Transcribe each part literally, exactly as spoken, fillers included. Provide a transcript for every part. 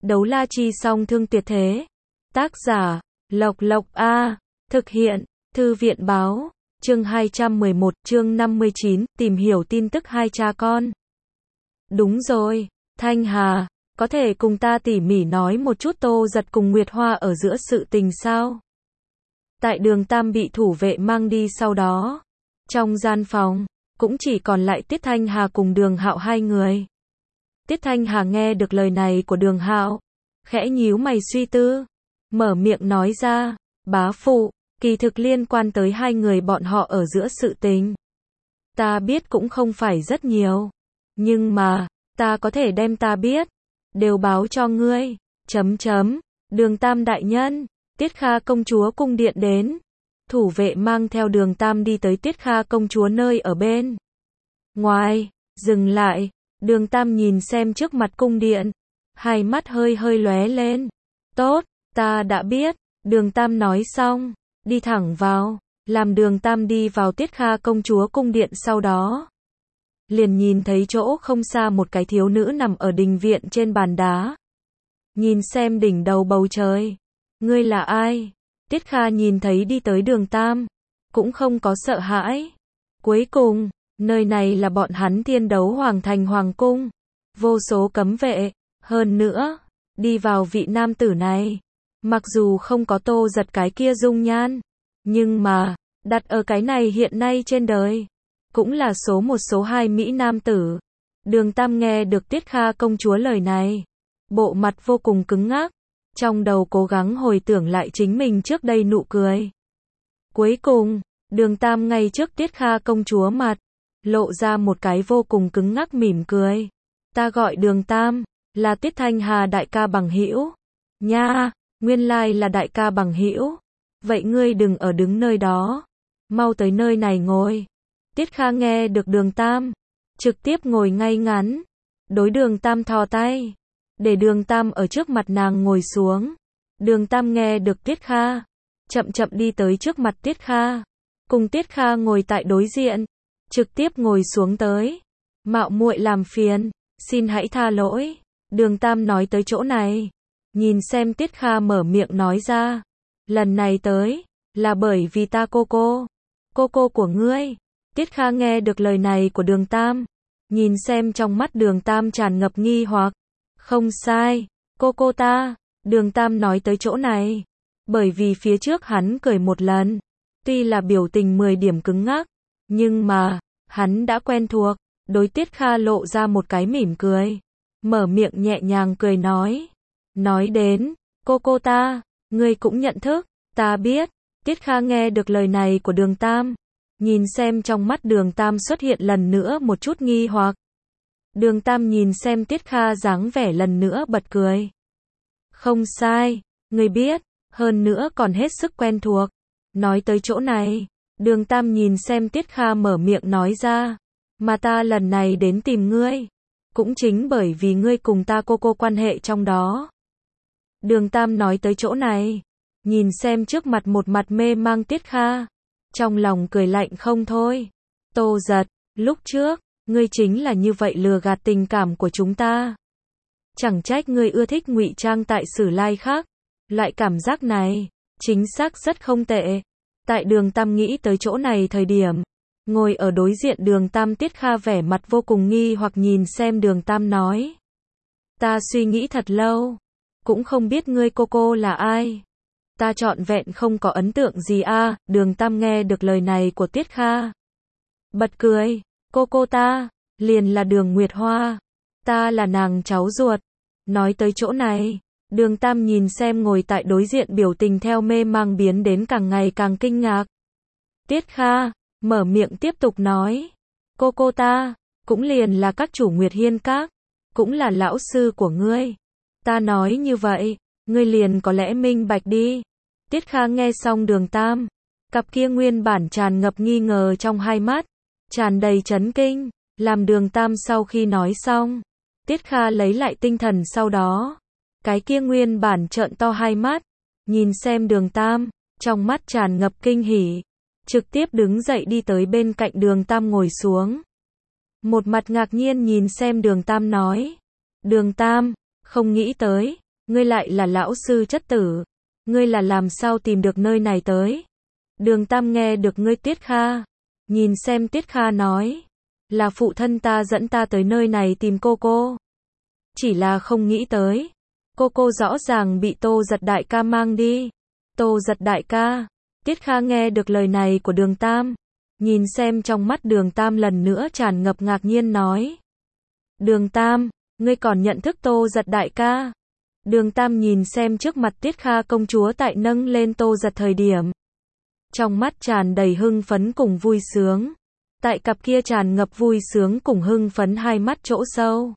Đấu la chi song thương tuyệt thế. Tác giả, Lộc Lộc A. Thực hiện, Thư viện báo. Chương hai trăm mười một, chương năm mươi chín, tìm hiểu tin tức hai cha con. Đúng rồi, Thanh Hà, có thể cùng ta tỉ mỉ nói một chút Tô Giật cùng Nguyệt Hoa ở giữa sự tình sao? Tại Đường Tam bị thủ vệ mang đi sau đó, trong gian phòng, cũng chỉ còn lại Tiết Thanh Hà cùng Đường Hạo hai người. Tiết Thanh Hà nghe được lời này của Đường Hạo, khẽ nhíu mày suy tư, mở miệng nói ra, bá phụ, kỳ thực liên quan tới hai người bọn họ ở giữa sự tình. Ta biết cũng không phải rất nhiều, nhưng mà, ta có thể đem ta biết, đều báo cho ngươi, chấm chấm, Đường Tam đại nhân, Tiết Kha công chúa cung điện đến. Thủ vệ mang theo Đường Tam đi tới Tiết Kha công chúa nơi ở bên ngoài, dừng lại, Đường Tam nhìn xem trước mặt cung điện, hai mắt hơi hơi lóe lên. Tốt, ta đã biết, Đường Tam nói xong, đi thẳng vào, làm Đường Tam đi vào Tiết Kha công chúa cung điện sau đó. Liền nhìn thấy chỗ không xa một cái thiếu nữ nằm ở đình viện trên bàn đá. Nhìn xem đỉnh đầu bầu trời. Ngươi là ai? Tiết Kha nhìn thấy đi tới Đường Tam, cũng không có sợ hãi. Cuối cùng, nơi này là bọn hắn Thiên Đấu Hoàng thành hoàng cung, vô số cấm vệ, hơn nữa, đi vào vị nam tử này, mặc dù không có Tô Giật cái kia dung nhan, nhưng mà, đặt ở cái này hiện nay trên đời, cũng là số một số hai mỹ nam tử. Đường Tam nghe được Tiết Kha công chúa lời này, bộ mặt vô cùng cứng ngắc, trong đầu cố gắng hồi tưởng lại chính mình trước đây nụ cười. Cuối cùng, Đường Tam ngay trước Tiết Kha công chúa mặt, lộ ra một cái vô cùng cứng ngắc mỉm cười. Ta gọi Đường Tam, là Tiết Thanh Hà đại ca bằng hữu. Nha, nguyên lai là đại ca bằng hữu. Vậy ngươi đừng ở đứng nơi đó, mau tới nơi này ngồi. Tiết Kha nghe được Đường Tam, trực tiếp ngồi ngay ngắn, đối Đường Tam thò tay, để Đường Tam ở trước mặt nàng ngồi xuống. Đường Tam nghe được Tiết Kha, chậm chậm đi tới trước mặt Tiết Kha, cùng Tiết Kha ngồi tại đối diện, trực tiếp ngồi xuống tới. Mạo muội làm phiền, xin hãy tha lỗi. Đường Tam nói tới chỗ này, nhìn xem Tiết Kha mở miệng nói ra, lần này tới, là bởi vì ta cô cô, cô cô của ngươi. Tiết Kha nghe được lời này của Đường Tam, nhìn xem trong mắt Đường Tam tràn ngập nghi hoặc. Không sai, cô cô ta. Đường Tam nói tới chỗ này, bởi vì phía trước hắn cười một lần, tuy là biểu tình mười điểm cứng ngắc, nhưng mà, hắn đã quen thuộc, đối Tiết Kha lộ ra một cái mỉm cười, mở miệng nhẹ nhàng cười nói. Nói đến, cô cô ta, ngươi cũng nhận thức, ta biết. Tiết Kha nghe được lời này của Đường Tam, nhìn xem trong mắt Đường Tam xuất hiện lần nữa một chút nghi hoặc. Đường Tam nhìn xem Tiết Kha dáng vẻ lần nữa bật cười. Không sai, ngươi biết, hơn nữa còn hết sức quen thuộc. Nói tới chỗ này, Đường Tam nhìn xem Tiết Kha mở miệng nói ra, mà ta lần này đến tìm ngươi, cũng chính bởi vì ngươi cùng ta cô cô quan hệ trong đó. Đường Tam nói tới chỗ này, nhìn xem trước mặt một mặt mê mang Tiết Kha, trong lòng cười lạnh không thôi. Tô Giật, lúc trước, ngươi chính là như vậy lừa gạt tình cảm của chúng ta. Chẳng trách ngươi ưa thích ngụy trang tại Sử Lai khác. Loại cảm giác này, chính xác rất không tệ. Tại Đường Tam nghĩ tới chỗ này thời điểm, ngồi ở đối diện Đường Tam Tiết Kha vẻ mặt vô cùng nghi hoặc nhìn xem Đường Tam nói. Ta suy nghĩ thật lâu, cũng không biết ngươi cô cô là ai. Ta trọn vẹn không có ấn tượng gì a. À. Đường Tam nghe được lời này của Tiết Kha, bật cười. Cô cô ta, liền là Đường Nguyệt Hoa. Ta là nàng cháu ruột. Nói tới chỗ này, Đường Tam nhìn xem ngồi tại đối diện biểu tình theo mê mang biến đến càng ngày càng kinh ngạc. Tiết Kha, mở miệng tiếp tục nói. Cô cô ta, cũng liền là các chủ Nguyệt Hiên Các, cũng là lão sư của ngươi. Ta nói như vậy, ngươi liền có lẽ minh bạch đi. Tiết Kha nghe xong Đường Tam, cặp kia nguyên bản tràn ngập nghi ngờ trong hai mắt, tràn đầy chấn kinh, làm Đường Tam sau khi nói xong, Tiết Kha lấy lại tinh thần sau đó, cái kia nguyên bản trợn to hai mắt, nhìn xem Đường Tam, trong mắt tràn ngập kinh hỉ, trực tiếp đứng dậy đi tới bên cạnh Đường Tam ngồi xuống. Một mặt ngạc nhiên nhìn xem Đường Tam nói, Đường Tam, không nghĩ tới, ngươi lại là lão sư chất tử, ngươi là làm sao tìm được nơi này tới? Đường Tam nghe được ngươi Tiết Kha, nhìn xem Tiết Kha nói, là phụ thân ta dẫn ta tới nơi này tìm cô cô. Chỉ là không nghĩ tới, cô cô rõ ràng bị Tô Giật đại ca mang đi. Tô Giật đại ca, Tiết Kha nghe được lời này của Đường Tam, nhìn xem trong mắt Đường Tam lần nữa tràn ngập ngạc nhiên nói. Đường Tam, ngươi còn nhận thức Tô Giật đại ca? Đường Tam nhìn xem trước mặt Tiết Kha công chúa tại nâng lên Tô Giật thời điểm, trong mắt tràn đầy hưng phấn cùng vui sướng. Tại cặp kia tràn ngập vui sướng cùng hưng phấn hai mắt chỗ sâu,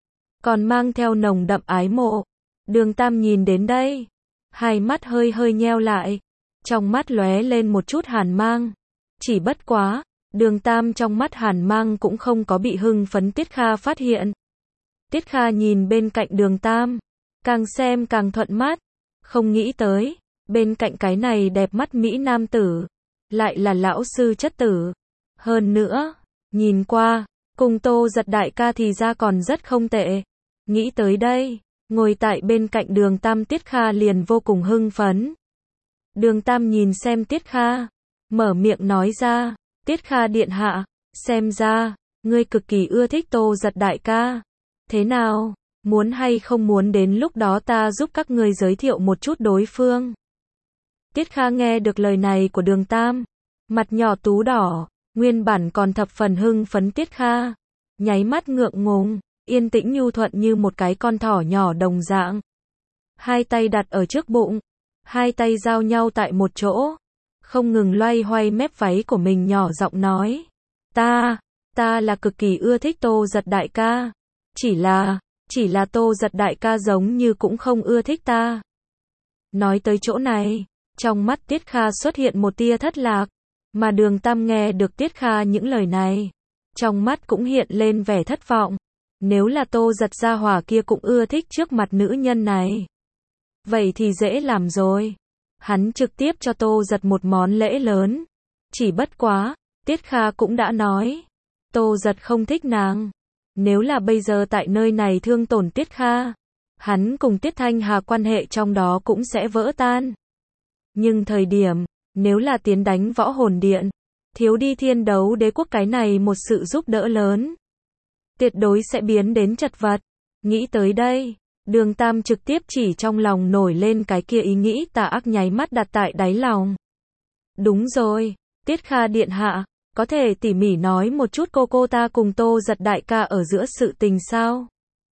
còn mang theo nồng đậm ái mộ. Đường Tam nhìn đến đây, hai mắt hơi hơi nheo lại, trong mắt lóe lên một chút hàn mang. Chỉ bất quá, Đường Tam trong mắt hàn mang cũng không có bị hưng phấn Tiết Kha phát hiện. Tiết Kha nhìn bên cạnh Đường Tam, càng xem càng thuận mắt, không nghĩ tới, bên cạnh cái này đẹp mắt mỹ nam tử, lại là lão sư chất tử. Hơn nữa, nhìn qua, cùng Tô Giật đại ca thì ra còn rất không tệ. Nghĩ tới đây, ngồi tại bên cạnh Đường Tam Tiết Kha liền vô cùng hưng phấn. Đường Tam nhìn xem Tiết Kha, mở miệng nói ra, Tiết Kha điện hạ, xem ra, ngươi cực kỳ ưa thích Tô Giật đại ca. Thế nào, muốn hay không muốn đến lúc đó ta giúp các ngươi giới thiệu một chút đối phương? Tiết Kha nghe được lời này của Đường Tam, mặt nhỏ tú đỏ, nguyên bản còn thập phần hưng phấn Tiết Kha, nháy mắt ngượng ngùng, yên tĩnh nhu thuận như một cái con thỏ nhỏ đồng dạng. Hai tay đặt ở trước bụng, hai tay giao nhau tại một chỗ, không ngừng loay hoay mép váy của mình nhỏ giọng nói. Ta, ta là cực kỳ ưa thích Tô Giật đại ca. Chỉ là, chỉ là Tô Giật đại ca giống như cũng không ưa thích ta. Nói tới chỗ này, trong mắt Tiết Kha xuất hiện một tia thất lạc, mà Đường Tam nghe được Tiết Kha những lời này, trong mắt cũng hiện lên vẻ thất vọng. Nếu là Tô Giật gia hỏa kia cũng ưa thích trước mặt nữ nhân này, vậy thì dễ làm rồi. Hắn trực tiếp cho Tô Giật một món lễ lớn. Chỉ bất quá, Tiết Kha cũng đã nói, Tô Giật không thích nàng. Nếu là bây giờ tại nơi này thương tổn Tiết Kha, hắn cùng Tiết Thanh Hà quan hệ trong đó cũng sẽ vỡ tan. Nhưng thời điểm, nếu là tiến đánh Võ Hồn Điện, thiếu đi Thiên Đấu Đế quốc cái này một sự giúp đỡ lớn, tuyệt đối sẽ biến đến chật vật. Nghĩ tới đây, Đường Tam trực tiếp chỉ trong lòng nổi lên cái kia ý nghĩ tà ác nháy mắt đặt tại đáy lòng. Đúng rồi, Tiết Kha điện hạ, có thể tỉ mỉ nói một chút cô cô ta cùng Tô Giật đại ca ở giữa sự tình sao?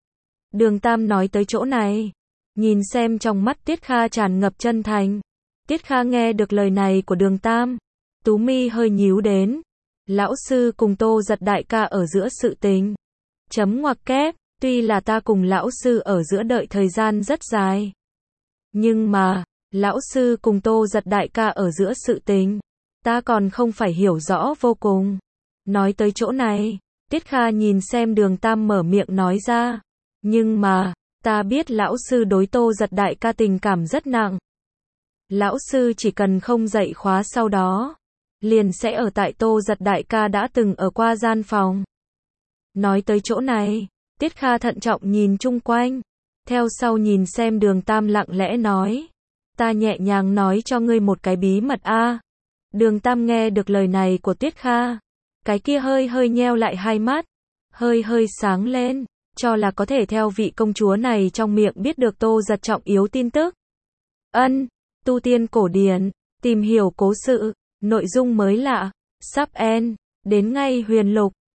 Đường Tam nói tới chỗ này, nhìn xem trong mắt Tiết Kha tràn ngập chân thành. Tiết Kha nghe được lời này của Đường Tam, tú mi hơi nhíu đến. Lão sư cùng Tô Giật đại ca ở giữa sự tình. Chấm ngoặc kép, tuy là ta cùng lão sư ở giữa đợi thời gian rất dài, nhưng mà, lão sư cùng Tô Giật đại ca ở giữa sự tình, ta còn không phải hiểu rõ vô cùng. Nói tới chỗ này, Tiết Kha nhìn xem Đường Tam mở miệng nói ra, nhưng mà, ta biết lão sư đối Tô Giật đại ca tình cảm rất nặng. Lão sư chỉ cần không dạy khóa sau đó, liền sẽ ở tại Tô Giật đại ca đã từng ở qua gian phòng. Nói tới chỗ này, Tiết Kha thận trọng nhìn chung quanh, theo sau nhìn xem Đường Tam lặng lẽ nói, ta nhẹ nhàng nói cho ngươi một cái bí mật a. Đường Tam nghe được lời này của Tiết Kha, cái kia hơi hơi nheo lại hai mắt, hơi hơi sáng lên, cho là có thể theo vị công chúa này trong miệng biết được Tô Giật trọng yếu tin tức. Ân, tu tiên cổ điển, tìm hiểu cố sự, nội dung mới lạ, sắp end, đến ngay huyền lục.